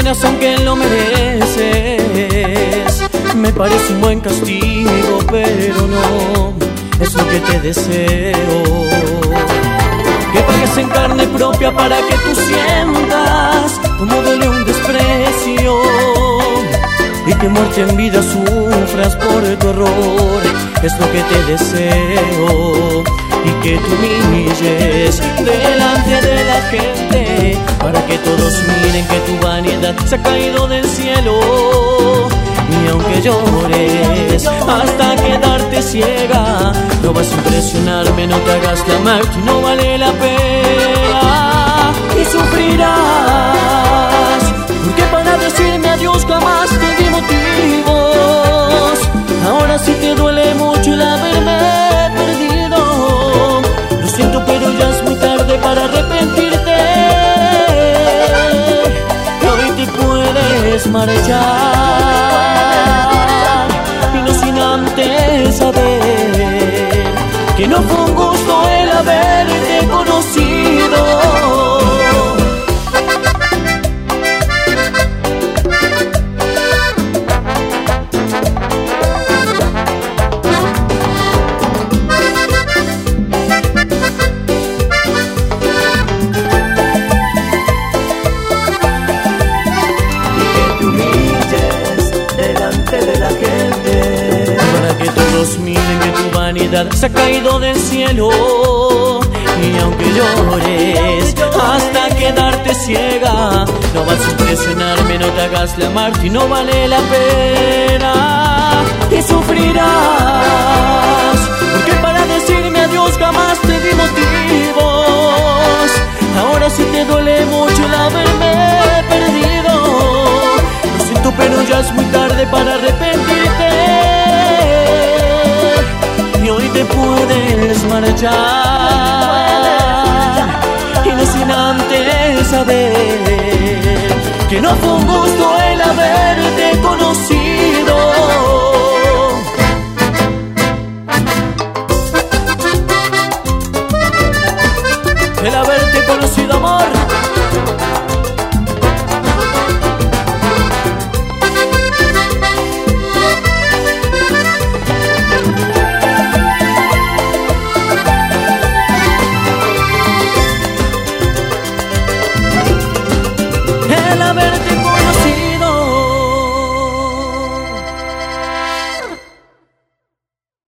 penas aunque lo mereces. Me parece un buen castigo, pero no es lo que te deseo. Que pagues en carne propia para que tú sientas como duele un desprecio, y que muerte en vida sufras por tu error. Es lo que te deseo. Y que tú humilles delante de la gente, para que todos miren que tu vanidad se ha caído del cielo. Y aunque llores hasta quedarte ciega, no vas a impresionarme, no te hagas la Marty, no vale la pena. Y sufrirás, porque para decirme adiós jamás te di motivos. Ahora sí te duele mucho el haberme perdido. Lo siento, pero ya es muy tarde para arrepentirte, y hoy te puedes marchar, y no sin antes saber que no fue un gusto el haberte conocido. Miren que tu vanidad se ha caído del cielo. Y aunque llores hasta quedarte ciega, no vas a impresionarme, no te hagas la Marty, no vale la pena. Y sufrirás, porque para decirme adiós jamás te di motivos. Ahora sí te duele mucho el haberme perdido. Lo siento, pero ya es muy tarde para arrepentirte, y hoy te puedes marchar, y no sin antes saber que no fue un gusto